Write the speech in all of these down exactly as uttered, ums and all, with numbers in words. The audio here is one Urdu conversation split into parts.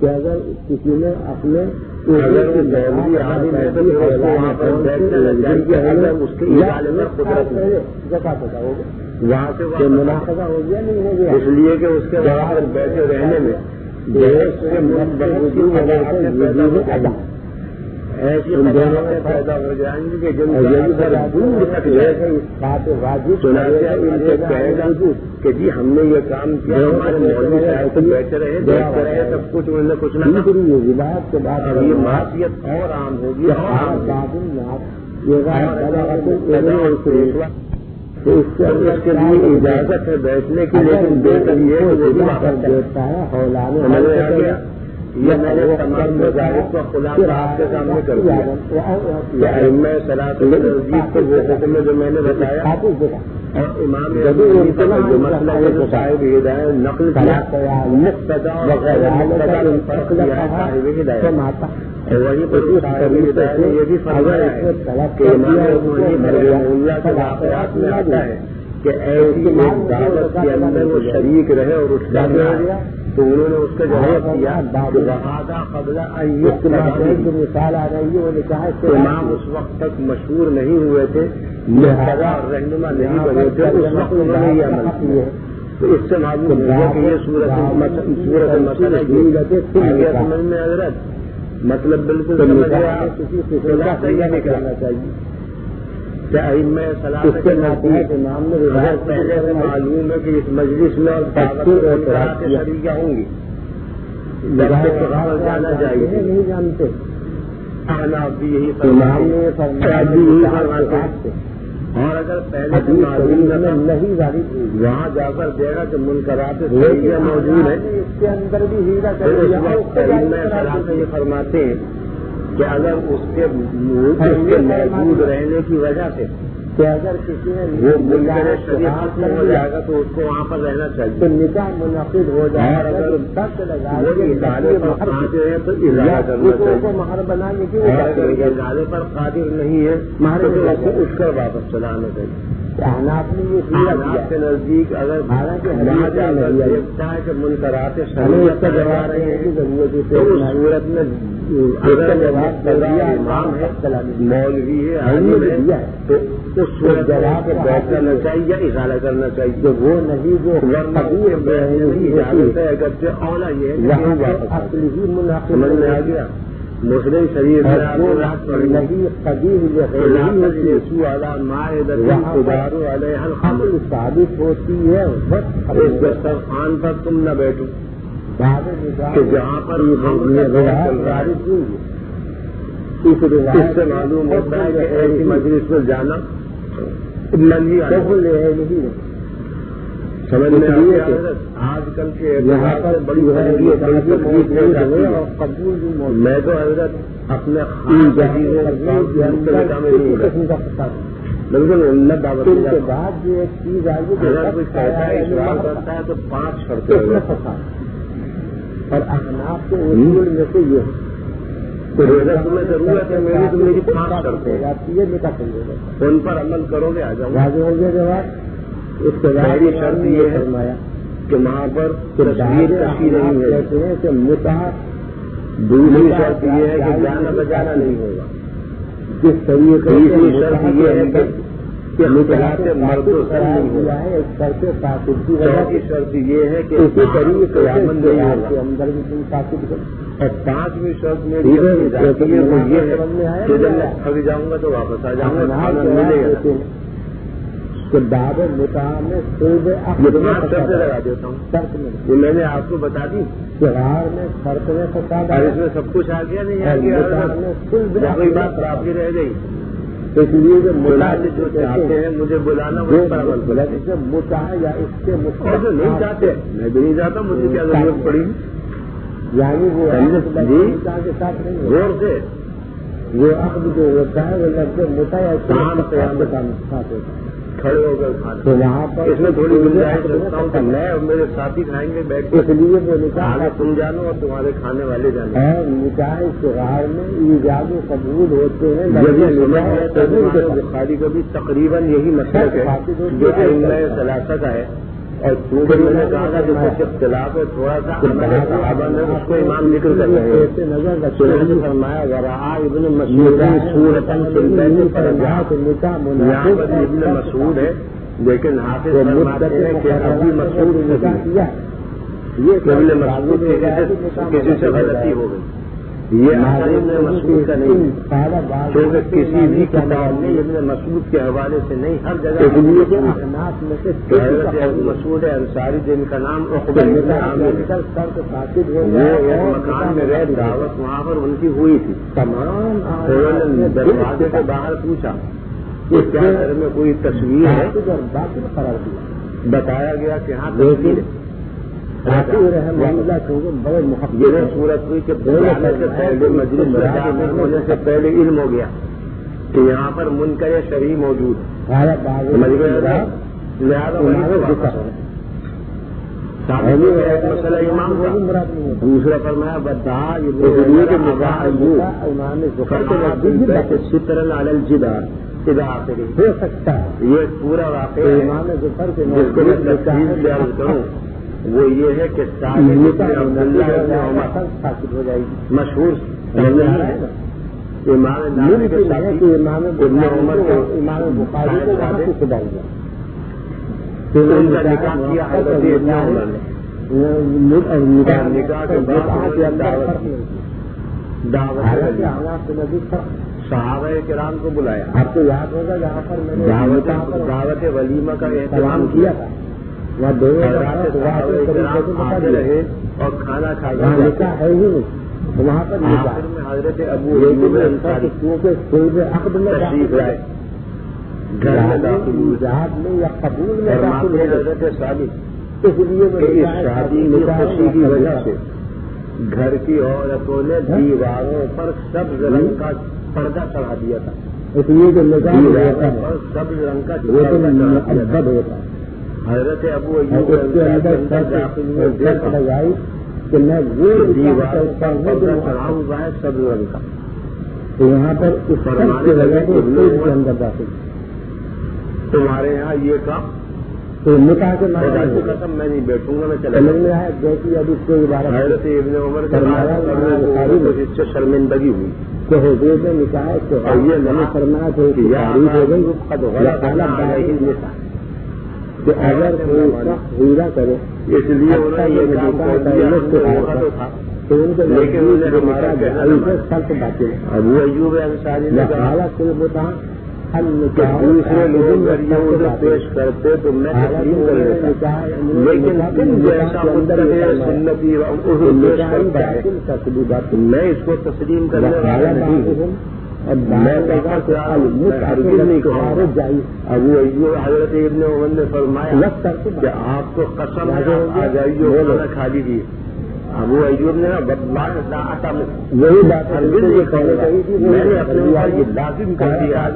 کہ اگر کسی نے اپنے اگر دولتی عالم ہے تو وہاں پر بیٹھنا چاہیے، اگر اس کے ادارے میں قدرت جگہ پتا ہوگا وہاں سے کہ منافع ہو گیا نہیں ہو گیا، اس لیے کہ اس کے وہاں پر بیٹھے رہنے میں ایسی مداحتیں پیدا ہو جائیں گی کہ جن کا دور تک کہے گا کہ جی ہم نے یہ کام کیا، ہمارے مولوی صاحب تو بیٹھے رہے دیکھتے رہے سب کچھ انہوں نے کچھ نہ روایت کے بعد یہ معاشیت اور عام ہوگی تو اس کے لیے اجازت ہے بیٹھنے کی، لیکن بہتر یہ دیتا ہے حوالہ یہ میں نے تمام مذاہب کو خلاصہ آپ کے سامنے کر دیا کہ میں صلاۃ الترجیح کو وہ حکم جو میں نے بتایا اور امام جو مسئلہ ہے جو صاحب ہدایت نقل کیا مقتدا وغیرہ مقتدا میں فرق کیا ہے صاحب ہدایت، اور وہیں پر صاحب ہدایت نے یہ بھی فرمایا ہے کہ امام اللہ کے واقعات میں آتا ہے کہ ایسی ایک دعوت کے اندر وہ شریک رہے اور اٹھ جاتا تو انہوں نے اس کا جواب دیا کہ وہادہ قبل مثال آ رہی ہے، وہ نے کہا امام اس وقت تک مشہور نہیں ہوئے تھے، مقتدا اور رہنما نہیں بنے تھے، اس وقت انہوں نے یہ عمل کیا، تو اس سے معلوم ہوا کہ یہ صورت صورت مسئلہ آگے سمجھ میں حضرت مطلب بالکل سمجھ نہیں کرنا چاہیے میں صلاح کے نزدیک پہلے سے معلوم ہے کہ اس مجلس میں اور شریک ہوں گی جانا چاہیے نہیں جانتے آپ بھی یہی فرماتے اور اگر پہلے سے معلوم نہیں جاری وہاں جا کر دے گا کہ منکرات موجود ہے، اس کے اندر بھی ہیرا میں صلاح سے یہ فرماتے ہیں کہ اگر اس کے موجود رہنے کی وجہ سے کہ اگر کسی نے وہ منکر شریعت ختم ہو جائے گا تو اس کو وہاں پر رہنا چاہیے، تو نکاح منعقد ہو جائے اور اگر تک لگا وہ ادارے پر قادر ہے تو اضافہ کرنا چاہیے، مہر بنانے کی اور اگر ادارے پر قادر نہیں ہے تو اس کر واپس چلانا چاہیے۔ احناف نے یہ احناف کے نظدیک اگر وہاں جا کر دیکھتا ہے کہ منکرات شریعت کا جواب رہے ہیں تو اس صورت میں اگر امام ہے مولوی ہے عالم ہے تو اس صورت جواب بیٹھ کرنا چاہیے یا اشارہ کرنا چاہیے، وہ نہیں جو اجازت ہے اگرچہ اولا یہ ہے اصل ہی مناسب سمجھ میں آ گیا۔ مسلم شریف خبر ثابت ہوتی ہے اس دسترخوان پر تم نہ بیٹھو کہ جہاں پر اس سے معلوم ہوتا ہے کہ ایسی مجلس میں جانا نہیں سمجھ میں آج کل کے یہاں پر بڑی میں تو حضرت اپنے بالکل امت دعوت کے بعد جو ایک چیز آئی اگر کوئی کہتا ہے اشرار کرتا ہے تو پانچ شرطیں اور احناف کے اصول میں سے یہ تو روزہ تمہیں ضرورت ہے میری تو میری پانچ شرطیں جاتی ہے نکاح کرنے ان پر عمل کرو گے آ جاؤ واضح ہو گیا جواب۔ اس کے بعد پہلی شرط یہ ہے فرمایا کہ وہاں پر تصویر کشی نہیں ہے، کہتے ہیں کہ متاح دوسری شرط یہ ہے کہ جانا بجانا نہیں ہوگا، جس طریقے تیسری شرط یہ ہے کہ متحد مرد و سر نہیں ہوگا، ایک شرط فاسد کی چوتھی شرط یہ ہے کہ اسی طریقے سے ہوگا، اندر بھی کوئی فاسد کرے اور پانچویں شرط میں وہ یہ ہے کہ جب میں تھک جاؤں گا تو واپس آ جاؤں گا، کھانا ملے گا کہ باب نکاح میں لگا دیتا ہوں شرط میں یہ میں نے آپ کو بتا دی تہوار میں شرط میں فساد اور اس میں سب کچھ آ گیا نہیں آ گیا، کوئی بات باقی رہ گئی، اس لیے جو ملازم جو چاہتے ہیں مجھے بلانا وہ پر عمل کریں، جب متاح یا اس کے اور جو نہیں چاہتے میں بھی نہیں چاہتا، مجھے کیا ضرورت پڑی، یعنی وہ جی کے ساتھ نہیں غور سے وہ عقد جو ہوتا ہے وہ لفظ متاح یا قیام قیام کے ساتھ ہوتا ہے کھڑے ہو کر کھانا، تو وہاں پر اس میں تھوڑی گنجائش رکھتا ہوں کہ میں اور میرے ساتھی کھائیں گے بیٹھ کے، اس لیے وہ نکاح آگے تم جانو اور تمہارے کھانے والے جانے، اور نکاح شغار میں ایجاد و قبول ہوتے ہیں بخاری کا بھی تقریباً یہی مسئلہ ہے جو ائمہ ثلاثہ کا ہے، اور چونکہ میں نے کہا تھا کہ کچھ اختلاف ہے تھوڑا سا ہمارے صحابہ نے اس کو امام ذکر کر رہے ہیں نظر فرمایا ورعا ابن مسعود سورتاً فی فرجا یہاں پر ابن مسعود ہے لیکن حافظ فرماتے ہیں کہ ابھی مسعود نہیں یہ ابن مسعود کسی سے غلطی ہو گئی یہ اثر ابن مسعود کا نہیں ہے کیونکہ کسی بھی کتاب میں ابن مسعود کے حوالے سے نہیں ہر جگہ حضرت ابو مسعود انصاری جن کا نام عقبہ بن عامر وہ ایک مکان میں گئے دعوت وہاں پر ان کی ہوئی تھی تمام انہوں نے دروازے کے باہر پوچھا کہ کیا گھر میں کوئی تصویر ہے بتایا گیا کہ ہاں تصویر یہ صورت ہوئی کہ بلانے سے پہلے مجلس میں داخل ہونے سے پہلے علم ہو گیا کہ یہاں پر منکر شرعی موجود ہے لہٰذا ایک مسئلہ امام کا دوسرا فرمایا بتا سترن علی الجدار ہو سکتا ہے یہ پورا واقعہ امام ظفر کے جس کو میں تفصیل سے عرض کروں وہ یہ ہے کہ عبداللہ ہو جائے گی مشہور امام ابن عمر کو امام بخاری کو وہاں سے خدا ہوا ان کا نکاح کیا حضرت ابن عمر نے نکاح کے بعد دعوت صحابہ کرام کو بلایا آپ کو یاد ہوگا جہاں پر میں نے دعوت ولیمہ کا اہتمام کیا تھا وہاں دو آتے رہے اور کھانا کھا نکاح ہے ہی نہیں وہاں پر آخر میں حضرت ابو ایوب انصاری عقد میں تشریف لائے گھر میں داخل میں یا قبول میں داخل حضرت صادق اس لیے اس شادی کی خوشی کی وجہ سے گھر کی عورتوں نے دیواروں پر سبز رنگ کا پردہ چڑھا دیا تھا اس لیے جو نظام سبز رنگ کا ادب ہوتا ہے حضرت ابو ایوب لگائی کہ میں وہ دیواروں پر پردہ چڑھا ہوا ہے سبز رنگ کا تو یہاں پر اس فرمانے لگے کہ کے اندر داخل تمہارے یہاں یہ کام تو نکاح کے معنی قسم میں نہیں بیٹھوں گا میں چلا میں آیا جیسی اب اس کو عبارت حضرت ابن عمر کے اس سے شرمندگی ہوئی کہ حضور نے نکاح تو یہ نہیں فرمایا تو تعریف ہو گئی کہ اگر ہیرا کرے اس لیے تو ان کے لیکن ابو ایوب انصاری نے کہا بتا دوسرے لوگ ذریعے پیش کرتے تو میں تسلیم کر لیتا لیکن دن جیسا سنتی پیش کرتا ہے میں اس کو تسلیم کرنے والا نہیں میں نہیں کہوں ابو ایوب حضرت ابن عمر نے فرمایا کہ آپ کو قسم آ جائیے کھانا کھا لیجیے ابو ایوب نے وہی بات میں نے اپنے اوپر یہ لازم کر دیا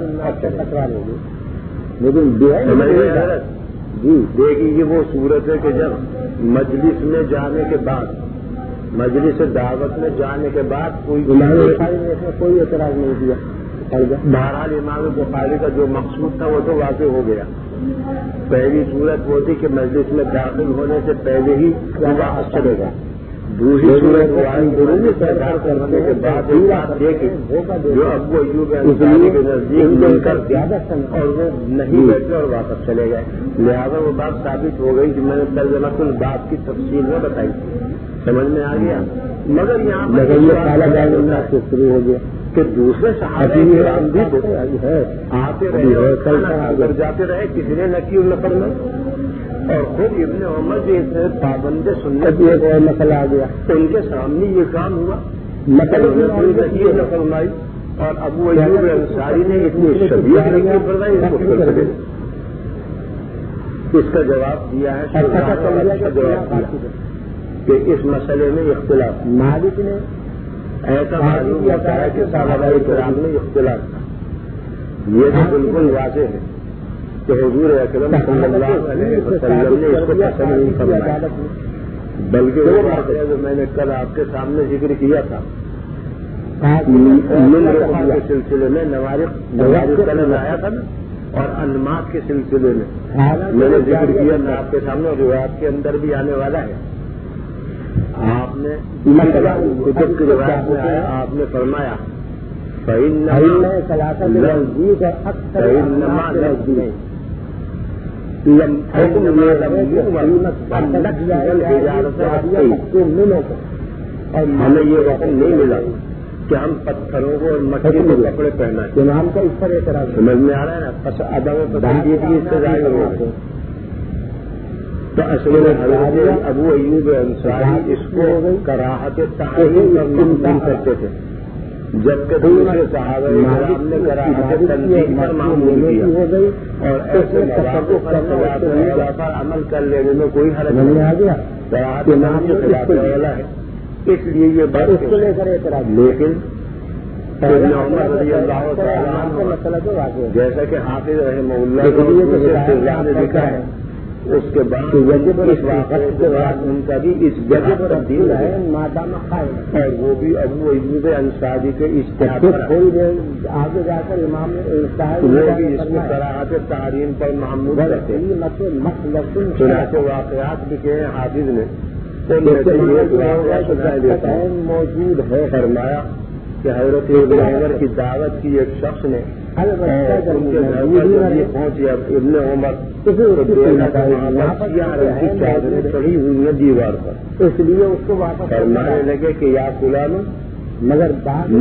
لیکن جی دیکھیے یہ وہ صورت ہے کہ جب مجلس میں جانے کے بعد مجلس دعوت میں جانے کے بعد کوئی کوئی اعتراض نہیں کیا بہرحال امام بخاری کا جو مقصود تھا وہ تو واضح ہو گیا پہلی صورت وہ تھی کہ مجلس میں داخل ہونے سے پہلے ہی واپس چلے گا دوسری صورت ضروری پیدا کرنے کے بعد ہی آپ دیکھیں جو ابو ایوب انصاری کے نزدیک مل کر اور وہ نہیں بیٹھے اور واپس چلے گئے لہٰذا وہ بات ثابت ہو گئی کہ میں نے ترجمہ کل بات کی تفصیل میں بتائی سمجھ میں آ گیا مگر یہاں پر شروع ہو گیا کہ دوسرے صحابی بھی آتے رہے جاتے رہے کسی نے نہ کی نفر میں اور خود ابن عمر جو اتنے پابند سنت ایک اور مسئلہ آ گیا ان کے سامنے یہ کام ہوا نقل نہ فرمائی اور ابو ایوب انصاری نے اتنی شدید نقل فرمائی اس کو کر سکے اس کا جواب دیا ہے کا جواب دیا کہ اس مسئلے میں اختلاف مالک نے ایسا معلوم ہوتا ہے کہ صحابہ کرام میں اختلاف تھا یہ تو بالکل واضح ہے کہ حضور اکرم صلی اللہ علیہ وسلم نے اس کو پسند نہیں فرمایا بلکہ وہ بات ہے جو میں نے کل آپ کے سامنے ذکر کیا تھا کے سلسلے میں نوارق نوارق کا آیا تھا نا اور انمات کے سلسلے میں میں نے ذکر کیا میں آپ کے سامنے روایات کے اندر بھی آنے والا ہے. آپ نے کتب کی روایت میں آیا آپ نے فرمایا اور ہمیں یہ وقت نہیں ملا کہ ہم پتھروں کو اور مٹی کو کپڑے پہنائیں. نام کا اس پر اعتراض سمجھ میں آ رہا ہے نا عدم پسندیدگی اس سے ظاہر ہو رہی ہے. تو اصل میں حضرت ابو ایوب انصاری اس کو کراہت تعین پر معمول کرتے تھے جبکہ دوسرے صحابہ کرام نے کراہت تنظیم پر معمول کیا اور ایسے مواقع پر خلاف اولیاء پر عمل کر لینے میں کوئی حرج نہیں آ گیا. کراہت تنظیم کے خلاف اولیاء ہے اس لیے یہ بات اس کو لے کر اعتراض. لیکن ابن عمر رضی اللہ تعالیٰ عنہ جیسا کہ حافظ رحمہ اللہ نے لکھا ہے اس کے بعد اس واقعے کے بعد ان کا بھی اس جگہ پر تبدیل ہے اور وہ بھی ابو ایوب انصاری کے اشتہار پر تھوڑی دیر آگے جا کر امام وہ بھی اس کو کراہت تعین پر معمول کرتے ہیں. چنانچہ واقعات لکھے ہیں حافظ نے موجود ہے. فرمایا کہ حضرت ابن عمر کی دعوت کی ایک شخص نے ان کے گھر پر جب یہ پہنچی ابن عمر چادریں چڑھی ہوئی ہیں دیوار پر اس لیے اس کو واپس فرمانے لگے کہ یا فلانو مگر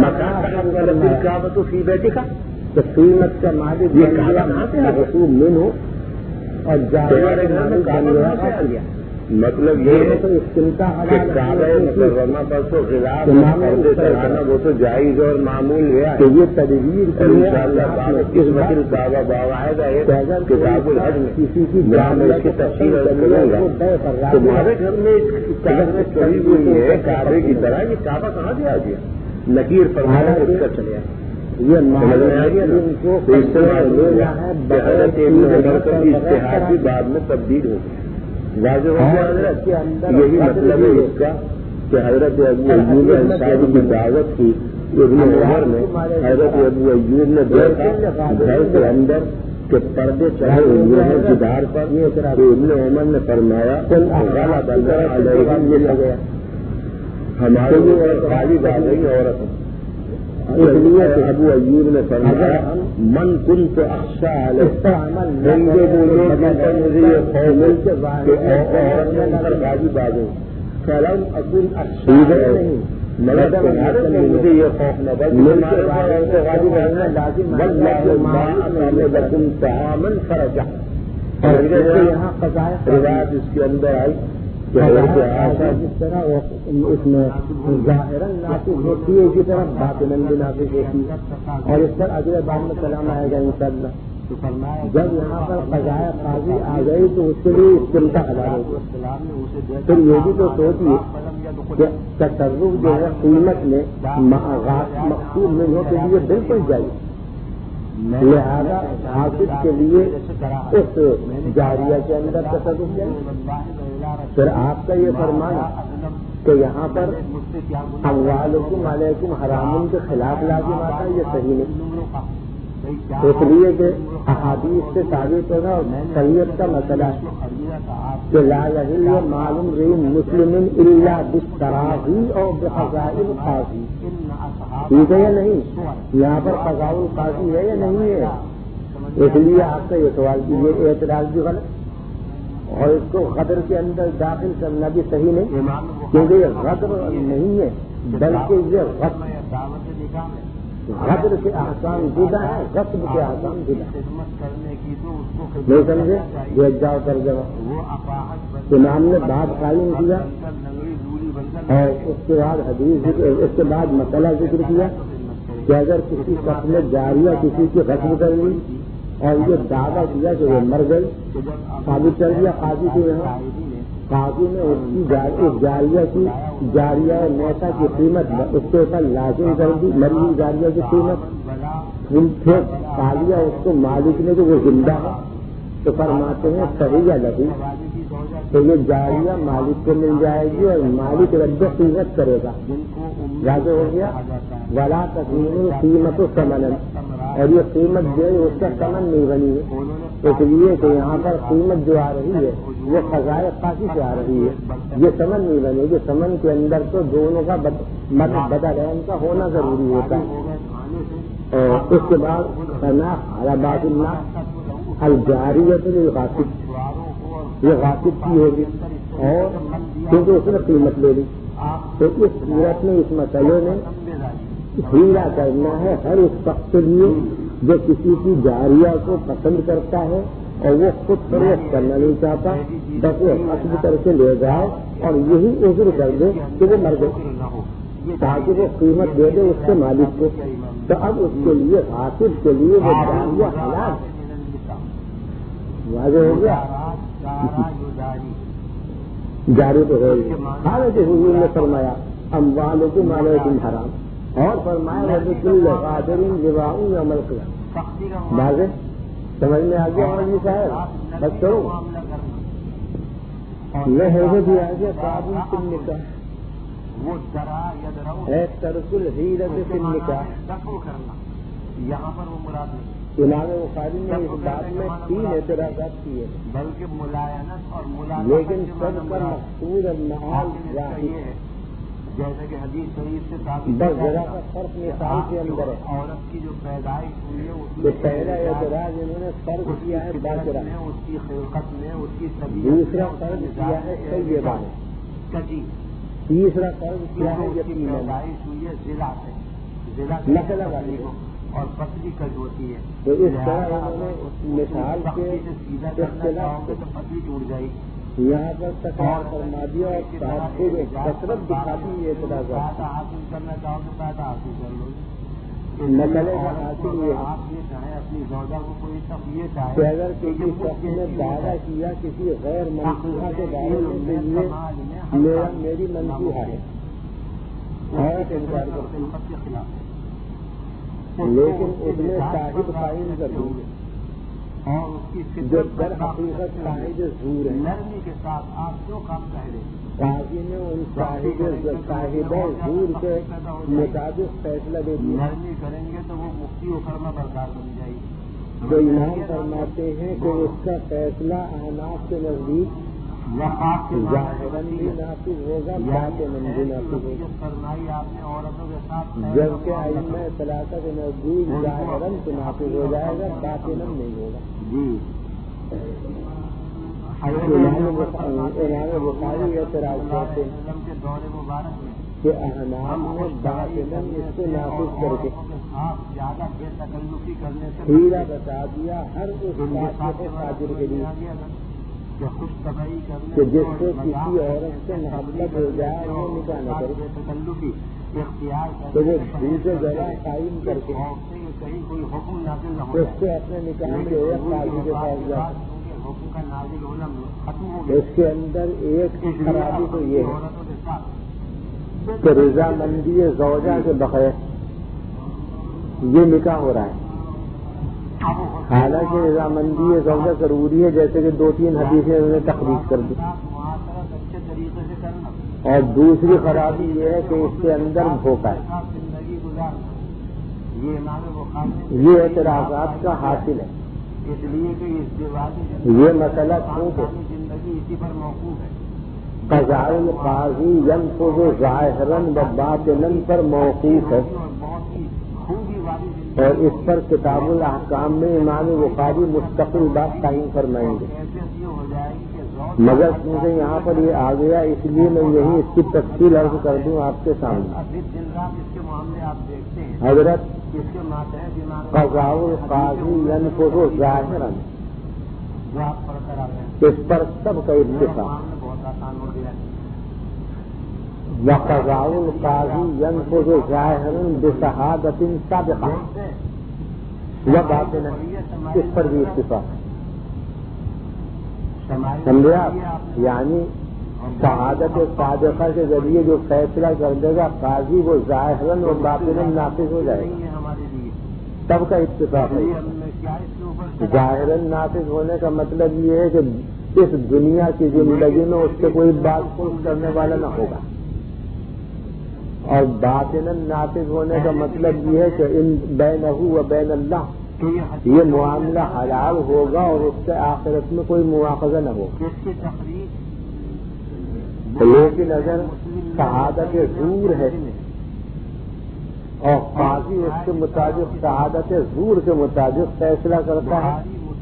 کعبۃ فی بیتک تو قیمت کا مالک یہ کعبہ کہاں سے رسول من ہو اور تمہارے گھر میں کعبہ کہاں سے آ گیا. مطلب یہ ہے کہ کعبہ مکرمہ پر تو خلاف پردے چڑھانا وہ تو جائز اور معمول ہے کہ یہ تدبیر انشاءاللہ کس وقت کعبہ باقاعدہ ہے کتاب الحج میں کسی کی جہاں میں اس کی تفصیل کروں گا. تمہارے گھر میں چادریں چڑھی ہوئی ہے کعبے کی طرح یہ کعبہ کہاں سے آ گیا. نکیر فرمایا اس کا چلے یہ استعمال حضرت ابن عمر کا اشتہار بھی بعد میں تبدیل ہو گیا. واضح ہو گیا یہی مطلب ہے اس کا کہ حضرت ابو ایوب انصاری کی دعوت کی ابن عمر نے حضرت ابو ایوب نے دیکھا گھر کے اندر کہ پردے چڑھے ہوئے ہیں جدار پر تو ابن عمر نے فرمایا غلط اللہ علیہ مل گیا ہمارے لیے خالی بات نہیں عورت اس لیے کہ ابو ایوب نے فرمایا من کن تو اخشا غازی بازو فلم اکن اخشا نہیں مگر مجھے یہ خوف نہ روایت اس کے اندر آئی جس طرح اس میں ظاہراً نافذ ہوتی ہے اسی طرح باطناً بھی نافذ ہوتی ہے اور اس پر اگلے بار میں کلام آئے گا انشاءاللہ. جب یہاں پر قضائے قاضی آ گئی تو اس کے لیے استمتاع حلال ہوگی. پھر یہ بھی تو سوچیے کہ تصرف جو ہے قیمت میں مقصود منہوں کے لیے بالکل جائز لہذا حافظ کے لیے اس جاریہ کے اندر تصرف جائے. پھر آپ کا یہ فرمانا کہ یہاں پر اموالکم علیکم حرام کے خلاف لازم آتا ہے یہ صحیح نہیں. اس لیے کہ احادیث سے ثابت ہوگا اور شریعت کا مسئلہ ہے کہ لا یحل مال امرئ مسلم الا بالتراضی اور بقضاء القاضی. ٹھیک ہے یا نہیں؟ یہاں پر قضاء القاضی ہے یا نہیں ہے؟ اس لیے آپ کا یہ سوال کیجیے اعتراض بھی غلط اور اس کو غدر کے اندر داخل کرنا بھی صحیح نہیں کیونکہ یہ غدر نہیں ہے بلکہ یہ غدر کے احکام جدا ہے غصب کے احکام جدا نہیں سمجھے. یہ جاؤ کر جب امام نے بات قائم کیا اور اس کے بعد حدیث اس کے بعد مسئلہ ذکر کیا کہ اگر کسی شخص نے جاریہ کسی کی غصب کر لی اور یہ دعویٰ کیا کہ وہ مر گئی ثابت کر دیا قاضی کے یہاں قاضی نے اس کی جاریہ کی جاریہ نیتا کی قیمت اس کے اوپر لازم کر دی مری ہوئی جاریہ کی قیمت پھر قاضیہ اس کو مالک نے کہ وہ زندہ ہے تو فرماتے ہیں صحیح لگی تو یہ جاریہ مالک کو مل جائے گی اور مالک رد قیمت کرے گا. واضح ہو گیا ولا تقیم قیمت و ثمن اور یہ قیمت جو ہے اس کا ثمن نہیں بنی ہے، اس لیے کہ یہاں پر قیمت جو آ رہی ہے وہ قضائے خاصی سے آ رہی ہے، یہ ثمن نہیں بنے گی۔ ثمن کے اندر تو دونوں کا بدل ان کا ہونا ضروری ہوتا ہے۔ اور اس کے بعد بات اللہ الجاریت للغاصب، یہ غاصب کی ہوگی اور کیونکہ اس نے قیمت لے لی، تو اس صورت میں اس مسئلے میں ہیرا کرنا ہے ہر اس شخص کے لیے جو کسی کی جاریہ کو پسند کرتا ہے اور وہ خود فروخت کرنا نہیں چاہتا، بس وہ حسب کر کے لے جائے اور یہی عذر کر دے کہ وہ مر گئے تاکہ وہ قیمت دے دے اس کے مالک کو، تو اب اس کے لیے غاصب کے لیے وہ جاریہ حلال ہے۔ واضح ہو گیا؟ جاری تو ہو گئی۔ حالت حضور نے فرمایا اموالکم علیکم حرام، اور فرمایا وبکل قادر لواء یوم القیامہ۔ واضح سمجھ میں آ گیا مولوی صاحب؟ بس کرو یہ ہے بھی آ گیا قابل فی النکاح ہے ترک الحیلۃ فی النکاح۔ یہاں پر وہ مراد نہیں، امام بخاری نے اس بات میں تین اعتراضات کیے بلکہ ملائنت اور ملائنت، لیکن سب کا مقصود المعال ظاہر ہے، جیسے کہ حدیث شریف سے ثابت بس ذرا کا فرق مثال کے اندر ہے عورت کی جو پیدائش ہوئی ہے کہ پہلا اعتراض انہوں نے فرق کیا ہے باقرہ میں، اس کی خلقت میں، اس کی طبیعت، دوسرا فرق کیا ہے طیبہ میں، کجی، تیسرا فرق کیا ہے اس کی یتیمہ میں۔ پیدائش ہوئی ہے ضلع سے، ضلع مسئلہ والی کو اور پتلی کج ہوتی ہے، تو اس طرح انہوں نے مثال کے اختلاف تو پتلی ٹوٹ جائے گی۔ یہاں پر تکرار فرما دیا اور تحفظ کثرت دکھاتی یہ اعتراضات۔ پیدا حاصل کرنا چاہو تو پیدا حاصل کر لو، مسئلے کا حاصل یہ ہے آپ یہ چاہیں اپنی زوجہ کو کوئی شخص یہ چاہے کہ اگر کسی شخص نے دعویٰ کیا کسی غیر منصوبہ کے بارے میں کہ یہ میرا میری منصوبہ ہے اور انکار کرتے ہیں، کے خلاف ہے، لیکن اس نے صاحب قائم کر دی اور اس کی جو در حقیقت صاحب زور ہے، نرمی کے ساتھ آپ جو کام کہہ دیں قاضی نے ان صاحب صاحب زور کے مطابق فیصلہ دے دیا۔ نرمی کریں گے تو وہ مفتی و فرما بردار بن جائے گی۔ جو امام فرماتے ہیں کہ اس کا فیصلہ احناف کے نزدیک ظاہراً بھی نافذ ہوگا، باطناً بھی نافذ ہوگا، فرمائی آپ نے عورتوں کے ساتھ، جبکہ ائمہ ثلاثہ کے نزدیک ظاہراً تو نافذ ہو جائے گا، باطناً نہیں ہوگا۔ جی امام بخاری اعتراض کرتے ہیں کے دور مبارک میں کہ احناف نے باطناً اس کو نافذ کر کے زیادہ بے تکلفی کرنے سے ہیرا بتا دیا ہر اس بات کے تاجر کے لیے کہ خوش طبعی کرنے کہ جس کو کسی عورت سے محبت ہو جائے وہ نکاح نہ کرے، بے تکلفی اختیار تو وہ دوسرے جگہ قائم کر کے کہیں کوئی حکم نازل نہ ہو اس کو اپنے نکاح کے ایک قاضی کے پاس جائے۔ حکم کا نازل ہونا ختم ہو گیا، اس کے اندر ایک خرابی تو یہ ہے عورتوں کے ساتھ کہ رضامندی زوجہ کے بغیر یہ نکاح ہو رہا ہے، حالانکہ رضامندی زوجہ ضروری ہے، جیسے کہ دو تین حدیثیں انہوں نے تخریج کر دی۔ معاشرت اچھے طریقے سے کرنا اور دوسری خرابی یہ ہے کہ اس کے اندر دھوکہ ہے۔ زندگی گزارنا، یہ امام بخاری یہ اعتراضات کا حاصل ہے، اس لیے کہ ازدواجی یہ مسئلہ کیونکہ زندگی اسی پر موقوف ہے، قضاء القاضی ينفذ ظاہراً و باطناً پر موقوف ہے، اور بہت ہی خوبی والی زندگی اور اس پر کتاب الاحکام میں امام بخاری مستقل بات قائم فرمائیں گے، حیثیت یہ ہو جائے گی کہ زوج مگر کیونکہ یہاں پر یہ آ گیا اس لیے میں یہی اس کی تفصیل عرض کر دوں آپ کے سامنے۔ ابھی دن رات اس کے معاملے آپ دیکھتے ہیں، حضرت اس کے ماتحت امام قضاء القاضی ينفذ ظاہراً، جو آپ پڑھ کر آ رہے ہیں، اس پر سب کا اتفاق، معاملہ بہت آسان ہو گیا ہے۔ وقضاء القاضی ينفذ ظاہراً بشہادۃ سابقہ وباطناً، اس پر بھی اتفاق ہے۔ سمجھے آپ؟ یعنی شہادت سابقہ کے ذریعے جو فیصلہ کر دے گا قاضی وہ ظاہراً اور باطناً نافذ ہو جائے گا، یہ ہمارے لیے سب کا اتفاق ہے۔ ہم نے کیا اس کے اوپر ظاہراً نافذ ہونے کا مطلب یہ ہے کہ اس دنیا کی زندگی میں اس سے کوئی بات پوچھ کرنے والا نہ ہوگا، اور باطناً نافذ ہونے کا مطلب یہ ہے کہ ان بینہ و بین اللہ یہ معاملہ حلال ہوگا اور اس سے آخرت میں کوئی مواخذہ نہ ہوگا. لیکن اگر شہادت زور ہے اور قاضی اس کے مطابق شہادت زور کے مطابق فیصلہ کرتا ہے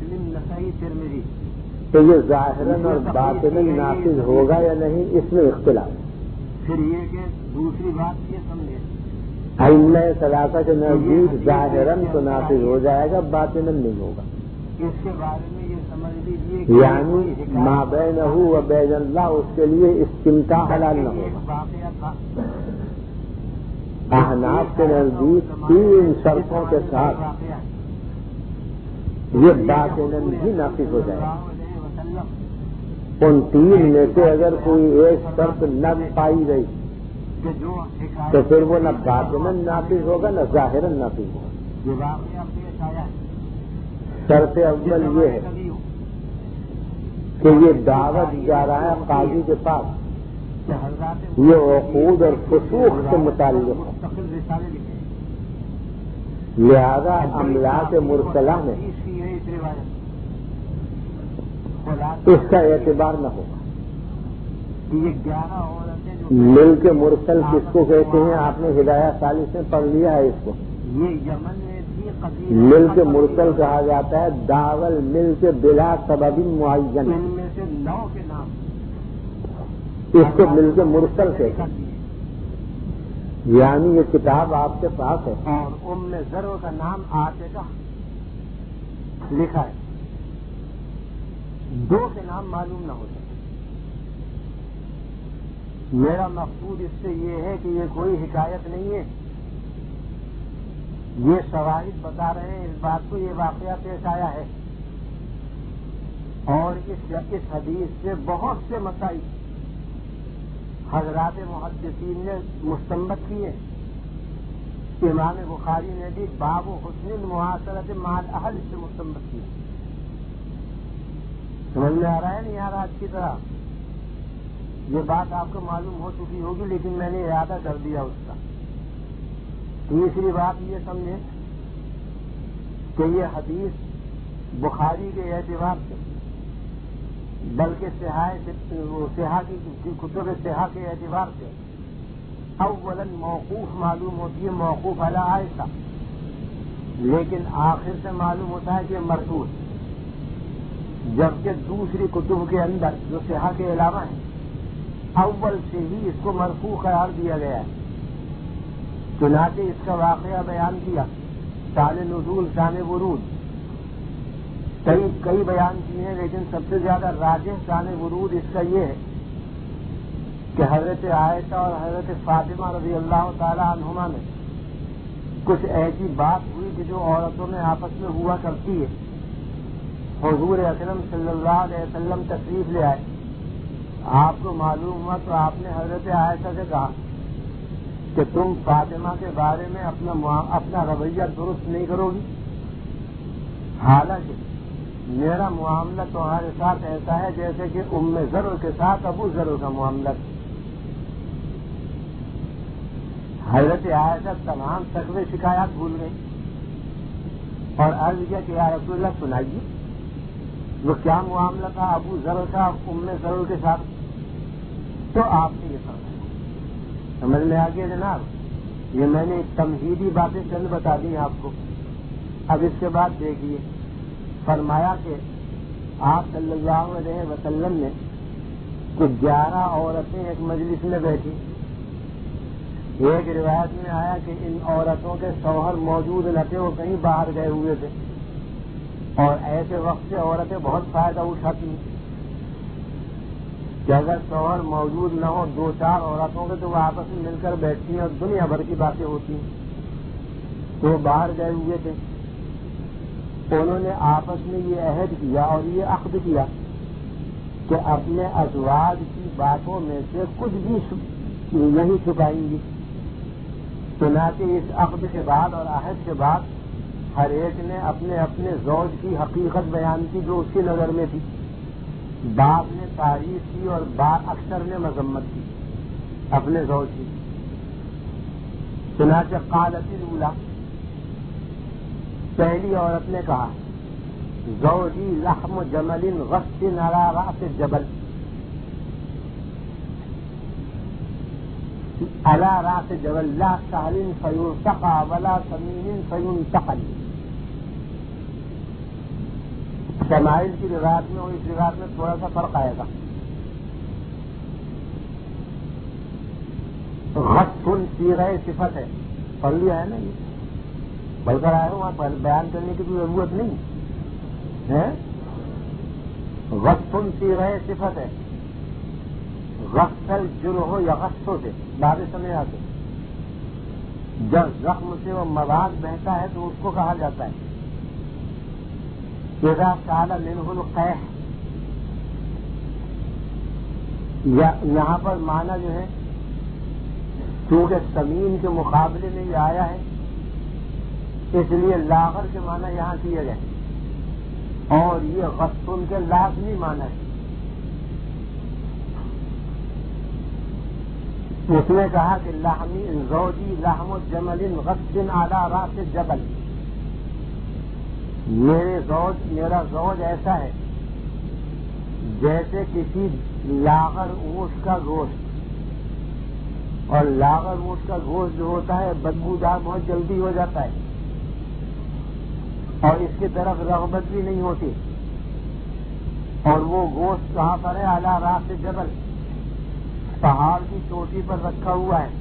تو یہ ظاہراً اور باطناً نافذ ہوگا یا نہیں، اس میں اختلاف. پھر یہ کہ دوسری بات یہ سمجھے ائمہ ثلاثہ کے نزدیک ظاہراً تو نافذ ہو جائے گا، باطناً نہیں ہوگا. اس کے بارے میں یہ سمجھ لیجیے یعنی ما بینہ و بین اللہ اس کے لیے استمتاع حلال نہ ہوگا. واقعہ تھا احناف کے نزدیک تین شرطوں کے ساتھ یہ باطناً بھی نافذ ہو جائے گا. ان تین میں سے اگر کوئی ایک شرط نہ پائی گئی تو پھر وہ نہ باطناً نافذ ہوگا نہ ظاہراً نافذ ہوگا. شرط اول یہ ہے کہ یہ دعوت جا رہا ہے قاضی کے پاس، یہ عقود اور فسوق سے متعلق ہے، لہذا املاک مرسلہ میں اس کا اعتبار نہ ہوگا. ملک مرسل کس کو کہتے ہیں؟ آپ نے ہدایہ ثالث میں پڑھ لیا ہے اس کو. ملک مرسل کہا جاتا ہے داول ملک بلا سبب معین، اس کو ملک مرسل کہتے ہیں. یعنی یہ کتاب آپ کے پاس ہے اور ام ذرو کا نام عاتقہ لکھا ہے، دو کے نام معلوم نہ ہو سکے. میرا مقصود اس سے یہ ہے کہ یہ کوئی حکایت نہیں ہے، یہ شواہد بتا رہے ہیں اس بات کو، یہ واقعہ پیش آیا ہے. اور اس اس حدیث سے بہت سے مسائل حضرات محدثین نے مستنبط کیے. امام بخاری نے بھی باب حسن المعاشرت مع الاہل سے مستنبط کیا. سمجھ میں آ رہا ہے نہیں آ رہا؟ اچھی طرح یہ بات آپ کو معلوم ہو چکی ہوگی لیکن میں نے ارادہ کر دیا اس کا. تیسری بات یہ سمجھیں کہ یہ حدیث بخاری کے اعتبار سے بلکہ صحاح کی کتب صحاح کے اعتبار سے اولاً موقوف معلوم ہوتی ہے، موقوف علی عائشہ، لیکن آخر سے معلوم ہوتا ہے کہ مرفوع، جبکہ دوسری کتب کے اندر جو صحاح کے علاوہ ہیں اول سے ہی اس کو مرفوع قرار دیا گیا ہے. چنانچہ اس کا واقعہ بیان کیا، شان نزول، شان ورود کئی کئی بیان کیے ہیں، لیکن سب سے زیادہ راجح شان ورود اس کا یہ ہے کہ حضرت عائشہ اور حضرت فاطمہ رضی اللہ تعالی عنہما میں کچھ ایسی بات ہوئی کہ جو عورتوں میں آپس میں ہوا کرتی ہے. حضور اکرم صلی اللہ علیہ وسلم تشریف لے آئے، آپ کو معلوم ہوا تو آپ نے حضرت عائشہ سے کہا کہ تم فاطمہ کے بارے میں اپنا اپنا رویہ درست نہیں کرو گی، حالانکہ میرا معاملہ تمہارے ساتھ ایسا ہے جیسے کہ ام ذر کے ساتھ ابو ذر کا معاملہ. حضرت عائشہ تمام شکوے شکایات بھول گئی اور عرض کیا کہ یا رسول اللہ سنائیے وہ کیا معاملہ تھا ابو ذر کا ام ذر کے ساتھ. تو آپ نے یہ فرمایا، سمجھ میں آ گیا جناب؟ یہ میں نے تمہیدی باتیں چند بتا دی آپ کو. اب اس کے بعد دیکھیے، فرمایا کہ آپ صلی اللہ علیہ وسلم نے کچھ گیارہ عورتیں ایک مجلس میں بیٹھی. ایک روایت میں آیا کہ ان عورتوں کے شوہر موجود نہ تھے، وہ کہیں باہر گئے ہوئے تھے، اور ایسے وقت سے عورتیں بہت فائدہ اٹھاتی ہیں کہ اگر شوہر موجود نہ ہو دو چار عورتوں کے تو وہ آپس میں مل کر بیٹھتی ہیں اور دنیا بھر کی باتیں ہوتی ہیں. تو وہ باہر گئے ہوئے تھے، انہوں نے آپس میں یہ عہد کیا اور یہ عقد کیا کہ اپنے ازواج کی باتوں میں سے کچھ بھی نہیں چھپائیں گی. چنانچہ اس عقد کے بعد اور عہد کے بعد ہر ایک نے اپنے اپنے زوج کی حقیقت بیان کی جو اس کی نظر میں تھی. باپ نے تعریف کی اور باپ اکثر نے مذمت کی اپنے زوج کی. چنانچہ قالت الاولی، پہلی عورت نے کہا زوجی لحم جمل غص علی رأس جبل، علی رأس جبل لا سہل فیرتقى ولا سمین فینتقل۔ شمائل کی روایت میں اور اس روایت میں تھوڑا سا فرق آئے گا۔ غص صیغہ صفت ہے، پڑھ لیا ہے نا، یہ پڑھ کر آئے ہو، وہاں پر بیان کرنے کی کوئی ضرورت نہیں ہے۔ غص صیغہ صفت ہے، غص الجرح یغص سے باب سمع سے، جب زخم سے وہ مواد بہتا ہے تو اس کو کہا جاتا ہے اذا سال منہ القیح۔ یہاں پر معنی جو ہے چونکہ سمین کے مقابلے میں یہ آیا ہے اس لیے لاغر کے معنی یہاں کیے گئے، اور یہ غصن کے لازمی معنی ہے۔ اس نے کہا کہ لحمی زوجی لحم جمل غص علی رأس جبل، میرے زوج میرا زوج ایسا ہے جیسے کسی لاغر اونٹ کا گوشت، اور لاغر اونٹ کا گوشت جو ہوتا ہے بدبودار بہت جلدی ہو جاتا ہے اور اس کی طرف رغبت بھی نہیں ہوتی، اور وہ گوشت کہاں پر ہے؟ اعلیٰ رأس جبل، پہاڑ کی چوٹی پر رکھا ہوا ہے۔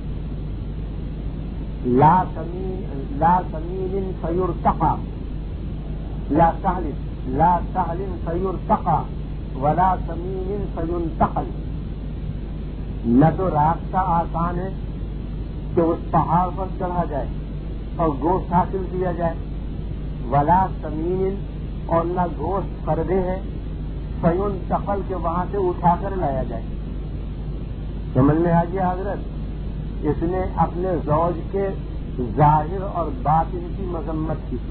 لا سمین لا سمین فیرتقى لا سہل لا سہل فیرتقى ولا سمین فینتقل، نہ تو راستہ آسان ہے کہ اس پہاڑ پر چڑھا جائے اور گوشت حاصل کیا جائے، ولا سمین اور نہ گوشت فردے ہے، فینتقل کے وہاں سے اٹھا کر لایا جائے۔ سمجھ میں آ گیا حضرت؟ اس نے اپنے زوج کے ظاہر اور باطن کی مذمت کی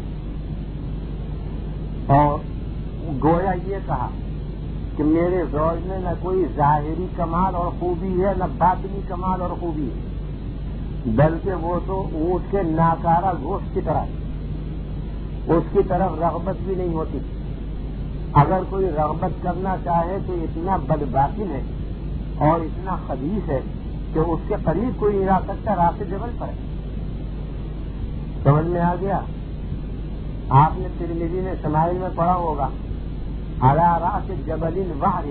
اور گویا یہ کہا کہ میرے زوج میں نہ کوئی ظاہری کمال اور خوبی ہے نہ باطنی کمال اور خوبی ہے، بلکہ وہ تو اونٹ کے ناکارہ گوشت کی طرح ہے، اس کی طرف رغبت بھی نہیں ہوتی۔ اگر کوئی رغبت کرنا چاہے تو اتنا بدباطن ہے اور اتنا خبیث ہے کہ اس کے قریب کوئی نہیں آ سکتا، راس جبل پر ہے۔ سمجھ میں آ گیا؟ آپ نے ترمذی میں شمائل میں پڑھا ہوگا علی رأس جبل وعر،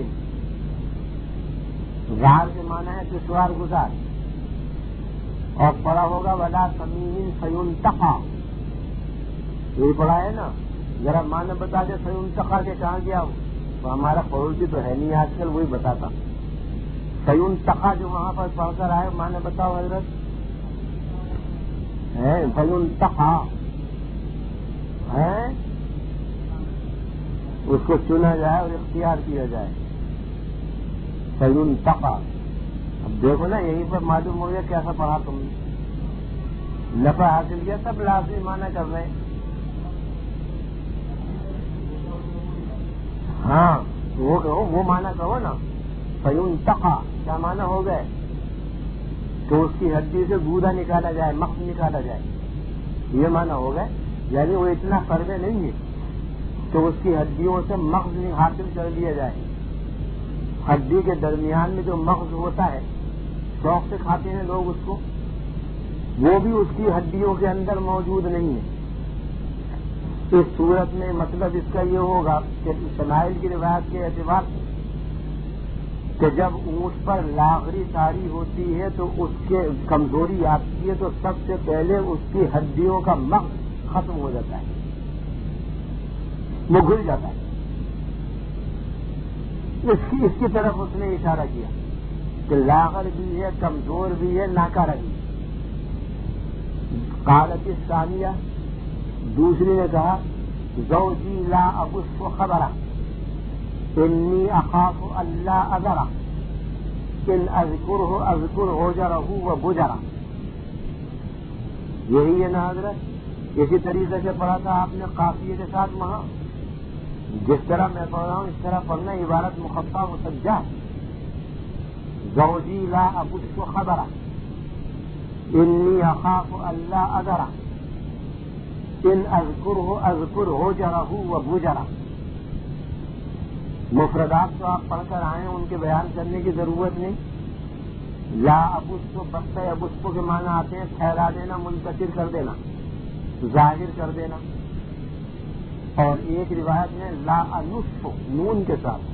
وعر کے معنی ہے دشوار گزار، اور پڑھا ہوگا ولا سمین فینتقى، یہی پڑھا ہے نا؟ ذرا معنی بتا دے فینتقى کے کہاں گیا ہو؟ تو ہمارا پڑوسی تو ہے نہیں آج کل، وہی بتاتا۔ فینتقى جو وہاں پر پڑھ کر آئے معنی بتاؤ حضرت۔ فینتقى ہے اس کو چنا جائے اور اختیار کیا جائے، فینتقى۔ اب دیکھو نا یہیں پر معلوم ہو گیا کیسا پڑھا تم نے، نفع حاصل کیا، سب لازمی معنی کر رہے ہیں۔ ہاں وہ کہو، وہ معنی کہو نا، فینتقى کیا معنی ہو گئے؟ تو اس کی ہڈی سے گودا نکالا جائے، مخ نکالا جائے، یہ معنی ہو گئے۔ یعنی وہ اتنا فردے نہیں ہے تو اس کی ہڈیوں سے مغز حاصل کر لیا جائے۔ ہڈی کے درمیان میں جو مغز ہوتا ہے شوق سے کھاتے ہیں لوگ اس کو، وہ بھی اس کی ہڈیوں کے اندر موجود نہیں ہے۔ اس صورت میں مطلب اس کا یہ ہوگا کہ شمائل کی روایت کے اعتبار سے کہ جب اونٹ پر لاغری طاری ہوتی ہے تو اس کے کمزوری آتی ہے تو سب سے پہلے اس کی ہڈیوں کا مغز ختم ہو جاتا ہے، وہ گھل جاتا ہے۔ اس کی اس کی طرف اس نے اشارہ کیا کہ لاغر بھی ہے، کمزور بھی ہے، ناکارہ بھی ہے۔ قالت الثانیہ، دوسری نے کہا زوجی لا ابث خبرہ انی اخاف اللہ اذرہ ان اذکرہ اذکر ہوجرہ و بجرہ۔ یہی ہے نا حضرت؟ اسی طریقے سے پڑھا تھا آپ نے قافیے کے ساتھ وہاں، جس طرح میں پڑھ رہا ہوں اس طرح پڑھنا، عبارت مخفف مسجع۔ زوجی لا ابث خبرہ انی اخاف اللہ اذرہ ان اذکر ہو اذکر ہو جرا ہوں و بو جرا، مفردات تو آپ پڑھ کر آئے ان کے بیان کرنے کی ضرورت نہیں۔ لا ابسو بستہ ابسو کے معنی آتے ہیں پھیلا دینا، منتشر کر دینا، ظاہر کر دینا، اور ایک روایت میں لا انصف نون کے ساتھ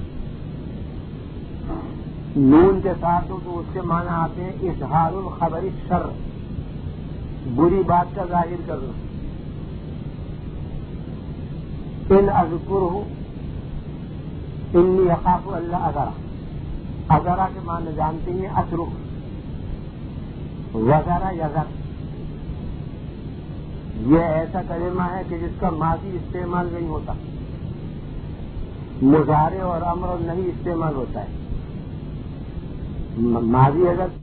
نون کے ساتھ تو اس کے معنی آتے ہیں اظہار الخبر شر، بری بات کا ظاہر کرنا۔ ان اذکر ہوں انی اخاف اللہ اذرا، اذرا کے معنی جانتے ہیں اترک، وغیرہ یذر، یہ ایسا کلمہ ہے کہ جس کا ماضی استعمال نہیں ہوتا، مضارع اور امر نہیں استعمال ہوتا ہے۔ ماضی اگر